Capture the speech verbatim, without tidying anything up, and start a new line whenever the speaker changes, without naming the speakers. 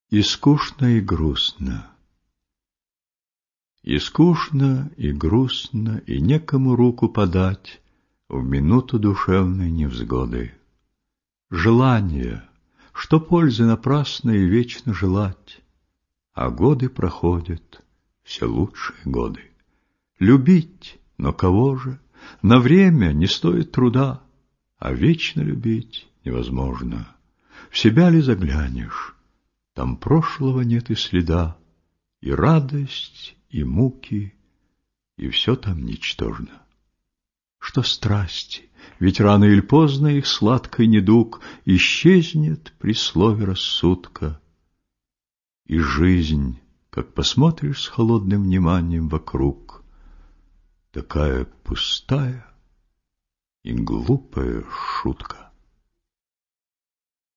И скучно, и грустно. И скучно, и грустно, и некому руку подать в минуту душевной невзгоды. Желание, что пользы напрасной вечно желать, а годы проходят, все лучшие годы. Любить, но кого же? На время не стоит труда, а вечно любить невозможно. В себя ли заглянешь? Там прошлого нет и следа, и радость, и муки, и все там ничтожно. Что страсти, ведь рано или поздно их сладкий недуг исчезнет при слове рассудка. И жизнь, как посмотришь с холодным вниманием вокруг, такая пустая и глупая шутка.